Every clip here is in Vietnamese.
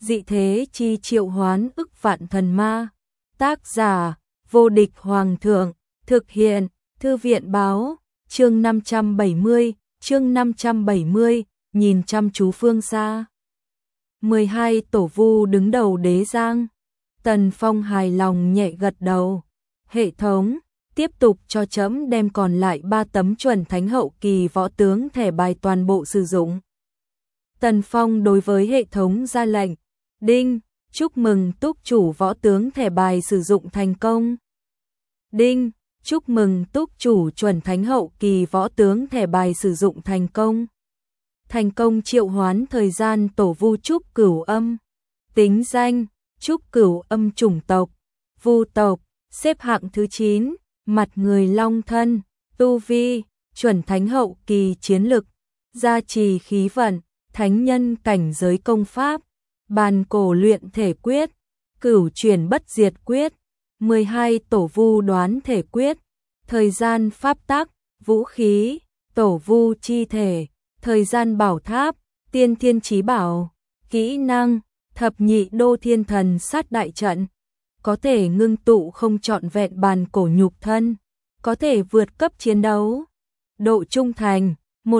dị thế chi triệu hoán ức vạn thần ma. Tác giả, vô địch hoàng thượng, thực hiện, thư viện báo, chương 570, nhìn chăm chú phương xa. 12 tổ vu đứng đầu đế giang. Tần Phong hài lòng nhẹ gật đầu. Hệ thống, tiếp tục cho trẫm đem còn lại 3 tấm chuẩn thánh hậu kỳ võ tướng thẻ bài toàn bộ sử dụng. Tần Phong đối với hệ thống ra lệnh. Đinh, chúc mừng túc chủ võ tướng thẻ bài sử dụng thành công. Đinh, chúc mừng túc chủ chuẩn thánh hậu kỳ võ tướng thẻ bài sử dụng thành công. Thành công triệu hoán thời gian tổ vu trúc cửu âm. Tính danh, trúc cửu âm chủng tộc, vu tộc, xếp hạng thứ 9, mặt người long thân, tu vi, chuẩn thánh hậu kỳ chiến lực, gia trì khí vận, thánh nhân cảnh giới công pháp, bàn cổ luyện thể quyết, cửu chuyển bất diệt quyết, 12 tổ vu đoán thể quyết, thời gian pháp tắc, vũ khí, tổ vu chi thể, thời gian bảo tháp, tiên thiên chí bảo, kỹ năng, thập nhị đô thiên thần sát đại trận, có thể ngưng tụ không trọn vẹn bàn cổ nhục thân, có thể vượt cấp chiến đấu, độ trung thành,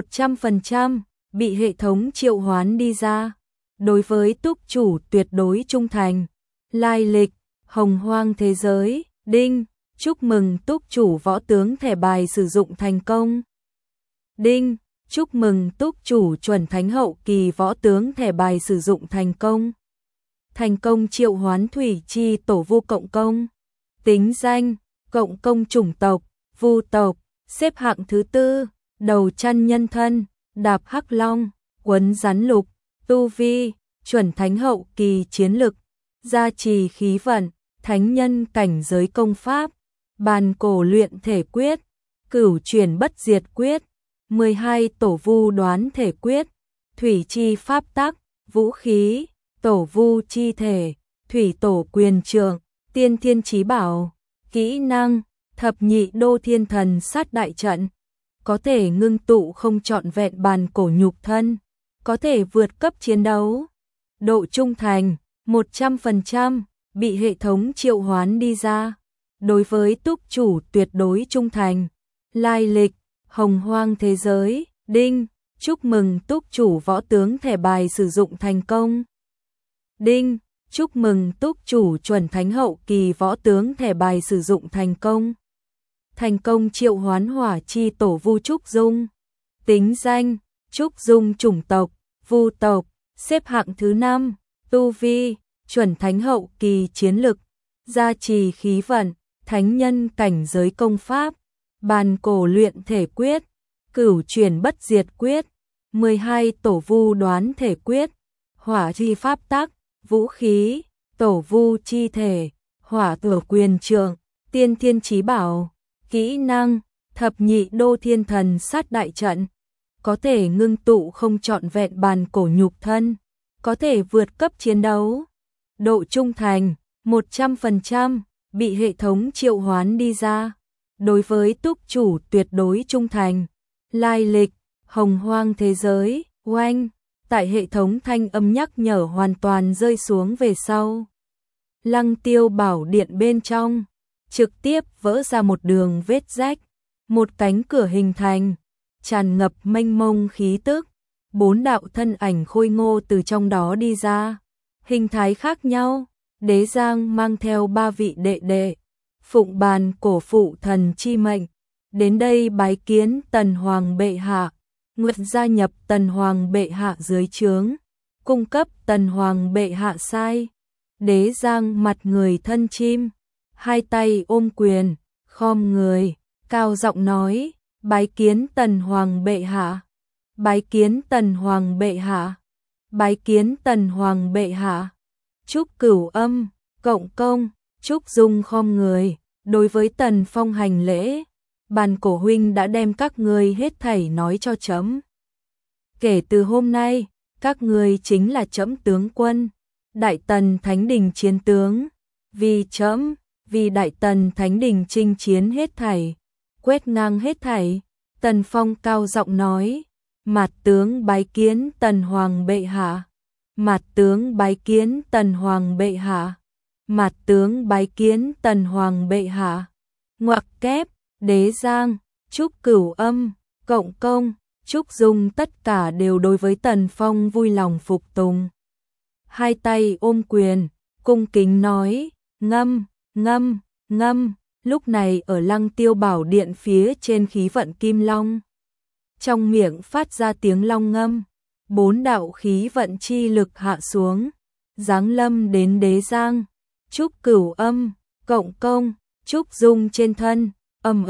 100%, bị hệ thống triệu hoán đi ra. Đối với túc chủ tuyệt đối trung thành. Lai lịch, hồng hoang thế giới. Đinh, chúc mừng túc chủ võ tướng thẻ bài sử dụng thành công. Đinh, chúc mừng túc chủ chuẩn thánh hậu kỳ võ tướng thẻ bài sử dụng thành công. Thành công triệu hoán thủy chi tổ vu cộng công. Tính danh, cộng công chủng tộc, vu tộc, xếp hạng thứ 4, đầu chăn nhân thân, đạp hắc long, quấn rắn lục, tu vi, chuẩn thánh hậu kỳ chiến lực, gia trì khí vận, thánh nhân cảnh giới công pháp, bàn cổ luyện thể quyết, cửu chuyển bất diệt quyết, 12 tổ vu đoán thể quyết, thủy chi pháp tắc, vũ khí, tổ vu chi thể, thủy tổ quyền trượng, tiên thiên chí bảo, kỹ năng, thập nhị đô thiên thần sát đại trận, có thể ngưng tụ không trọn vẹn bàn cổ nhục thân, có thể vượt cấp chiến đấu, độ trung thành, 100%, bị hệ thống triệu hoán đi ra. Đối với túc chủ tuyệt đối trung thành. Lai lịch, hồng hoang thế giới. Đinh, chúc mừng túc chủ võ tướng thẻ bài sử dụng thành công. Đinh, chúc mừng túc chủ chuẩn thánh hậu kỳ võ tướng thẻ bài sử dụng thành công. Thành công triệu hoán hỏa chi tổ vu trúc dung. Tính danh, trúc dung chủng tộc, vu tộc, xếp hạng thứ 5, tu vi, chuẩn thánh hậu kỳ chiến lực, gia trì khí vận, thánh nhân cảnh giới công pháp, bàn cổ luyện thể quyết, cửu chuyển bất diệt quyết, 12 tổ vu đoán thể quyết, hỏa chi pháp tắc, vũ khí, tổ vu chi thể, hỏa tổ quyền trượng, tiên thiên chí bảo, kỹ năng, thập nhị đô thiên thần sát đại trận, có thể ngưng tụ không trọn vẹn bàn cổ nhục thân, có thể vượt cấp chiến đấu, độ trung thành, 100%, bị hệ thống triệu hoán đi ra. Đối với túc chủ tuyệt đối trung thành. Lai lịch, hồng hoang thế giới. Oanh, tại hệ thống thanh âm nhắc nhở hoàn toàn rơi xuống về sau. Lăng Tiêu bảo điện bên trong, trực tiếp vỡ ra một đường vết rách, một cánh cửa hình thành, tràn ngập mênh mông khí tức, 4 đạo thân ảnh khôi ngô từ trong đó đi ra, hình thái khác nhau. Đế Giang mang theo 3 vị đệ đệ, phụng bàn cổ phụ thần chi mệnh, đến đây bái kiến Tần Hoàng bệ hạ, nguyện gia nhập Tần Hoàng bệ hạ dưới trướng, cung cấp Tần Hoàng bệ hạ sai. Đế Giang mặt người thân chim, hai tay ôm quyền, khom người, cao giọng nói, bái kiến Tần Hoàng bệ hạ, bái kiến Tần Hoàng bệ hạ, bái kiến Tần Hoàng bệ hạ. Trúc cửu âm, cộng công, Trúc dung khom người, đối với Tần Phong hành lễ, bàn cổ huynh đã đem các ngươi hết thảy nói cho trẫm. Kể từ hôm nay, các ngươi chính là trẫm tướng quân, Đại Tần Thánh Đình chiến tướng, vì trẫm, vì Đại Tần Thánh Đình chinh chiến hết thảy, quét ngang hết thảy. Tần Phong cao giọng nói, mặt tướng bái kiến Tần Hoàng bệ hạ. Mạt tướng bái kiến Tần Hoàng bệ hạ. Mạt tướng bái kiến Tần Hoàng bệ hạ. Ngoặc kép, Đế Giang, Trúc Cửu Âm, Cộng Công, Trúc Dung tất cả đều đối với Tần Phong vui lòng phục tùng. Hai tay ôm quyền, cung kính nói, ngâm, ngâm, ngâm. Lúc này ở Lăng Tiêu Bảo Điện phía trên khí vận kim long, trong miệng phát ra tiếng long ngâm, 4 đạo khí vận chi lực hạ xuống, giáng lâm đến Đế Giang, Trúc Cửu Âm, Cộng Công, Trúc Dung trên thân, ầm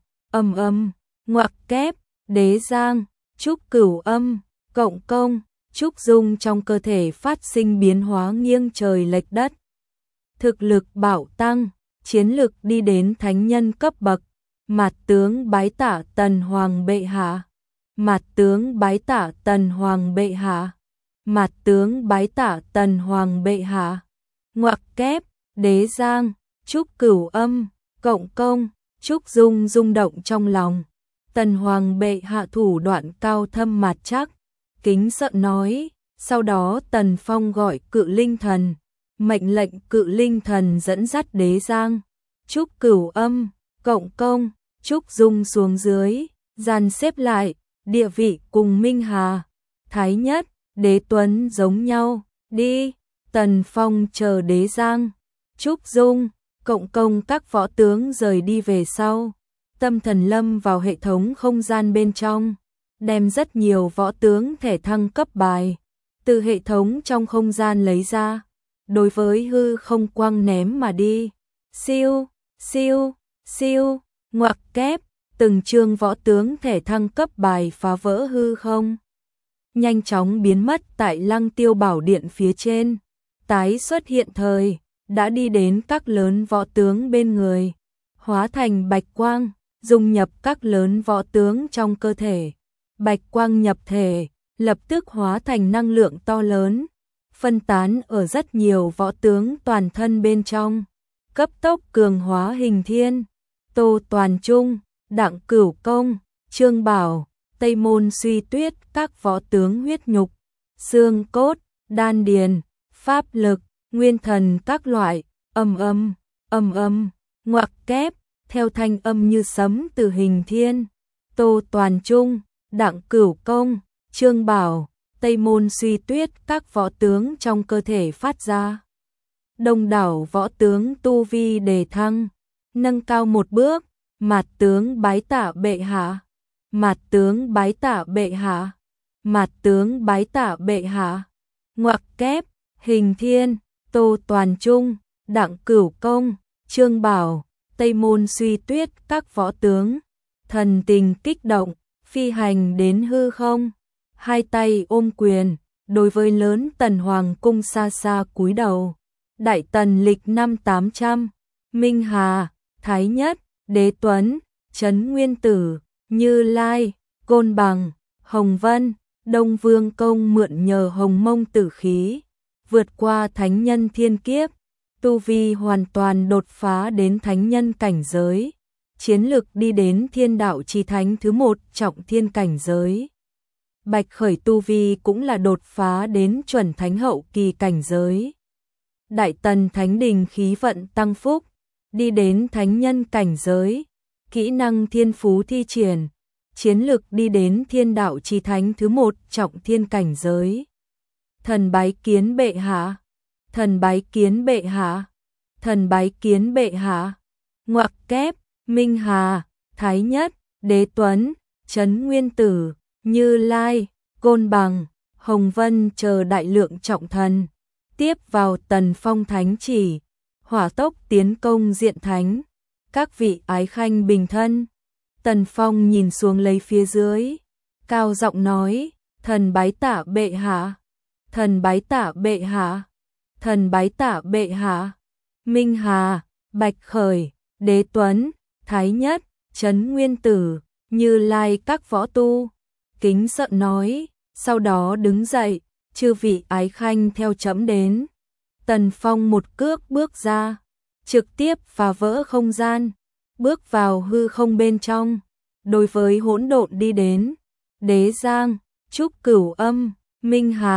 ầm, ngoặc kép, Đế Giang, Trúc Cửu Âm, Cộng Công, Trúc Dung trong cơ thể phát sinh biến hóa nghiêng trời lệch đất. Thực lực bạo tăng, chiến lực đi đến thánh nhân cấp bậc. Mạt tướng bái tạ Tần Hoàng bệ hạ. Mạt tướng bái tạ Tần Hoàng bệ hạ. Mạt tướng bái tạ Tần Hoàng bệ hạ. Ngoặc kép, Đế Giang, Trúc Cửu Âm, Cộng Công, Trúc Dung rung động trong lòng. Tần Hoàng bệ hạ thủ đoạn cao thâm mạt chắc, kính sợ nói. Sau đó Tần Phong gọi Cự Linh Thần, mệnh lệnh Cự Linh Thần dẫn dắt Đế Giang, Trúc Cửu Âm, Cộng Công, Trúc Dung xuống dưới, dàn xếp lại, địa vị cùng Minh Hà, Thái Nhất, Đế Tuấn giống nhau, đi. Tần Phong chờ Đế Giang, Trúc Dung, Cộng Công các võ tướng rời đi về sau, tâm thần lâm vào hệ thống không gian bên trong, đem rất nhiều võ tướng thẻ thăng cấp bài từ hệ thống trong không gian lấy ra, đối với hư không quang ném mà đi. Siêu, siêu, siêu, ngoặc kép, từng chương võ tướng thẻ thăng cấp bài phá vỡ hư không, nhanh chóng biến mất tại Lăng Tiêu Bảo Điện phía trên, tái xuất hiện thời, đã đi đến các lớn võ tướng bên người, hóa thành bạch quang, dung nhập các lớn võ tướng trong cơ thể. Bạch quang nhập thể, lập tức hóa thành năng lượng to lớn, phân tán ở rất nhiều võ tướng toàn thân bên trong, cấp tốc cường hóa hình thiên. Tô Toàn Trung, Đặng Cửu Công, Trương Bảo, Tây Môn Suy Tuyết các võ tướng huyết nhục, xương cốt, đan điền, pháp lực, nguyên thần các loại, ầm ầm, ngoặc kép, theo thanh âm như sấm từ hình thiên. Tô Toàn Trung, Đặng Cửu Công, Trương Bảo, Tây Môn Suy Tuyết các võ tướng trong cơ thể phát ra. Đông đảo võ tướng tu vi đề thăng, nâng cao một bước. Mạt tướng bái tạ bệ hạ. Mạt tướng bái tạ bệ hạ. Mạt tướng bái tạ bệ hạ. Ngoặc kép, hình thiên, Tô Toàn Trung, Đặng Cửu Công, Trương Bảo, Tây Môn Suy Tuyết các võ tướng, thần tình kích động, phi hành đến hư không, hai tay ôm quyền, đối với lớn Tần Hoàng cung xa xa cúi đầu. Đại Tần lịch năm 800, Minh Hà, Thái Nhất, Đế Tuấn, Trấn Nguyên Tử, Như Lai, Côn Bằng, Hồng Vân, Đông Vương Công mượn nhờ Hồng Mông tử khí, vượt qua thánh nhân thiên kiếp, tu vi hoàn toàn đột phá đến thánh nhân cảnh giới, chiến lực đi đến thiên đạo chi thánh thứ 1 trọng thiên cảnh giới. Bạch Khởi tu vi cũng là đột phá đến chuẩn thánh hậu kỳ cảnh giới. Đại Tần Thánh Đình khí vận tăng phúc, đi đến thánh nhân cảnh giới, kỹ năng thiên phú thi triển, chiến lực đi đến thiên đạo chi thánh thứ 1 trọng thiên cảnh giới. Thần bái kiến bệ hạ, thần bái kiến bệ hạ, thần bái kiến bệ hạ. Ngoặc kép, Minh Hà, Thái Nhất, Đế Tuấn, Trấn Nguyên Tử, Như Lai, Côn Bằng, Hồng Vân chờ đại lượng trọng thần, tiếp vào Tần Phong thánh chỉ, hỏa tốc tiến công diện thánh. Các vị ái khanh bình thân. Tần Phong nhìn xuống lấy phía dưới, cao giọng nói, thần bái tạ bệ hạ, thần bái tạ bệ hạ, thần bái tạ bệ hạ. Minh Hà, Bạch Khởi, Đế Tuấn, Thái Nhất, Trấn Nguyên Tử, Như Lai các võ tu, kính sợ nói, sau đó đứng dậy, chư vị ái khanh theo trẫm đến. Tần Phong một cước bước ra, trực tiếp phá vỡ không gian, bước vào hư không bên trong, đối với hỗn độn đi đến. Đế Giang, Trúc Cửu Âm, Minh Hà,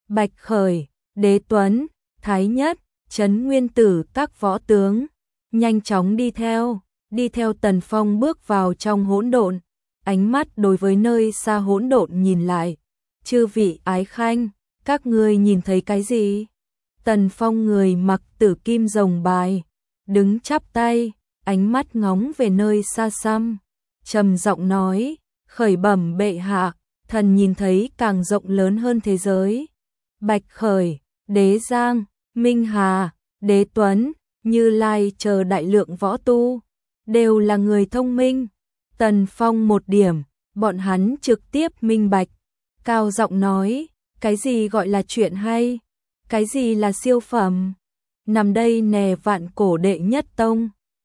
Bạch Khởi, Đế Tuấn, Thái Nhất, Trấn Nguyên Tử các võ tướng, nhanh chóng đi theo Tần Phong bước vào trong hỗn độn, ánh mắt đối với nơi xa hỗn độn nhìn lại. Chư vị ái khanh, các ngươi nhìn thấy cái gì? Tần Phong người mặc tử kim rồng bài, đứng chắp tay, ánh mắt ngóng về nơi xa xăm, trầm giọng nói, khởi bẩm bệ hạ, thần nhìn thấy càng rộng lớn hơn thế giới. Bạch Khởi, Đế Giang, Minh Hà, Đế Tuấn, Như Lai chờ đại lượng võ tu, đều là người thông minh. Tần Phong một điểm, bọn hắn trực tiếp minh bạch, cao giọng nói, cái gì gọi là chuyện hay, cái gì là siêu phẩm, nằm đây nè vạn cổ đệ nhất tông,